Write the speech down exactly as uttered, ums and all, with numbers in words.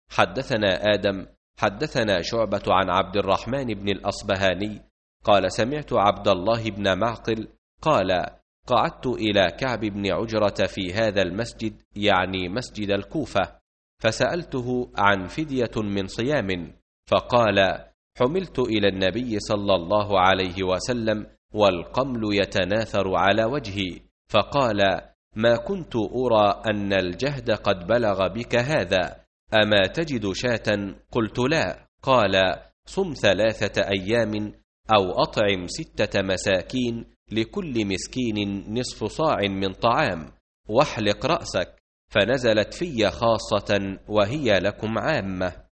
حدثنا آدم حدثنا شعبة عن عبد الرحمن بن الأصبهاني قال سمعت عبد الله بن معقل قال قعدت إلى كعب بن عجرة في هذا المسجد يعني مسجد الكوفة، فسألته عن فدية من صيام، فقال حملت إلى النبي صلى الله عليه وسلم والقمل يتناثر على وجهي، فقال ما كنت أرى أن الجهد قد بلغ بك هذا، أما تجد شاة؟ قلت لا. قال صم ثلاثة أيام أو أطعم ستة مساكين لكل مسكين نصف صاع من طعام، واحلق رأسك، فنزلت في خاصة وهي لكم عامة.